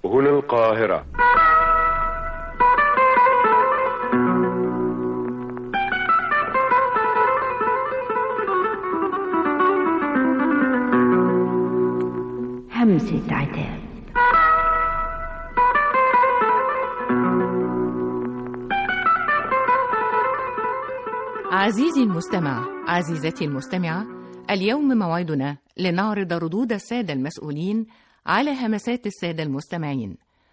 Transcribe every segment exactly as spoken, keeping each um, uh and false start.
هنا القاهرة. همسة عتاب. عزيزي المستمع، عزيزتي المستمعة، اليوم موعدنا لنعرض ردود السادة المسؤولين على همسات السادة المستمعين،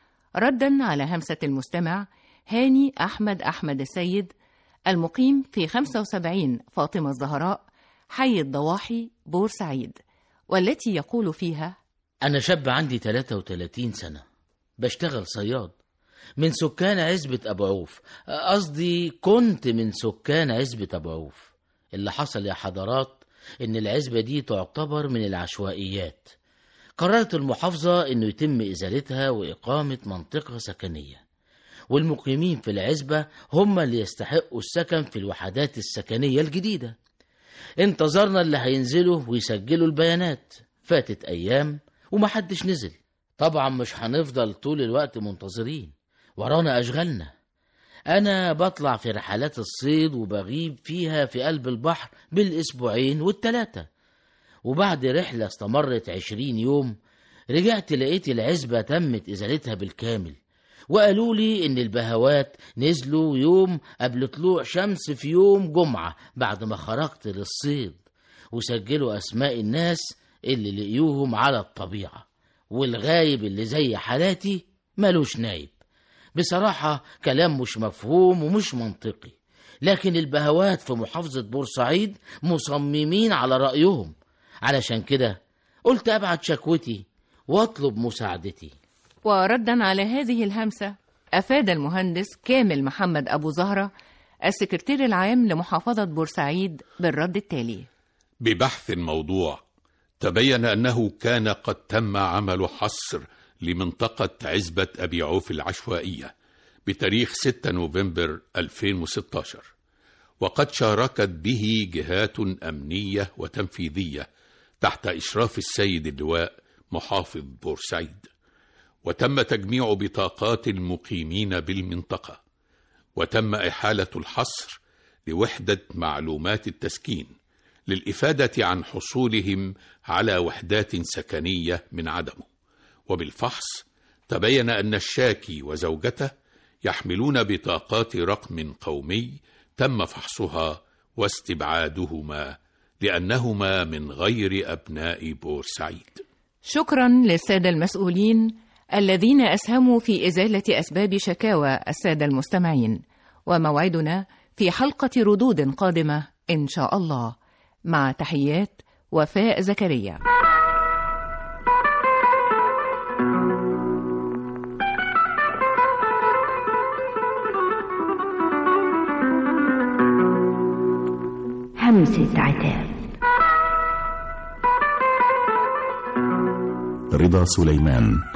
ردا على همسة المستمع هاني أحمد أحمد السيد المقيم في خمسة وسبعين فاطمة الزهراء، حي الضواحي، بورسعيد، والتي يقول فيها: أنا شاب عندي ثلاثة وثلاثين سنة، بشتغل صياد من سكان عزبة أبو عوف، قصدي كنت من سكان عزبة أبو عوف. اللي حصل يا حضرات إن العزبة دي تعتبر من العشوائيات. قررت المحافظة إنه يتم إزالتها وإقامة منطقة سكنية، والمقيمين في العزبة هم اللي يستحقوا السكن في الوحدات السكنية الجديدة. انتظرنا اللي هينزلوا ويسجلوا البيانات، فاتت أيام ومحدش نزل. طبعا مش هنفضل طول الوقت منتظرين، ورانا أشغالنا. أنا بطلع في رحلات الصيد وبغيب فيها في قلب البحر بالأسبوعين والتلاتة، وبعد رحلة استمرت عشرين يوم رجعت لقيت العزبة تمت إزالتها بالكامل، وقالوا لي إن البهوات نزلوا يوم قبل طلوع شمس في يوم جمعة بعد ما خرجت للصيد، وسجلوا أسماء الناس اللي لقيوهم على الطبيعة، والغايب اللي زي حالاتي ملوش نايب. بصراحة كلام مش مفهوم ومش منطقي، لكن البهوات في محافظة بورسعيد مصممين على رأيهم، علشان كده قلت أبعت شكوتي واطلب مساعدتي. وردا على هذه الهمسة أفاد المهندس كامل محمد أبو زهرة السكرتير العام لمحافظة بورسعيد بالرد التالي: ببحث الموضوع تبين أنه كان قد تم عمل حصر لمنطقة عزبة أبي عوف العشوائية بتاريخ ستة نوفمبر ألفين وستة عشر، وقد شاركت به جهات أمنية وتنفيذية تحت إشراف السيد اللواء محافظ بورسعيد، وتم تجميع بطاقات المقيمين بالمنطقة، وتم إحالة الحصر لوحدة معلومات التسكين للإفادة عن حصولهم على وحدات سكنية من عدمه. وبالفحص تبين أن الشاكي وزوجته يحملون بطاقات رقم قومي تم فحصها واستبعادهما لأنهما من غير أبناء بورسعيد. شكرا للسادة المسؤولين الذين أسهموا في إزالة أسباب شكاوى السادة المستمعين، وموعدنا في حلقة ردود قادمة إن شاء الله. مع تحيات وفاء زكريا. همسة عتاب. رضا سليمان.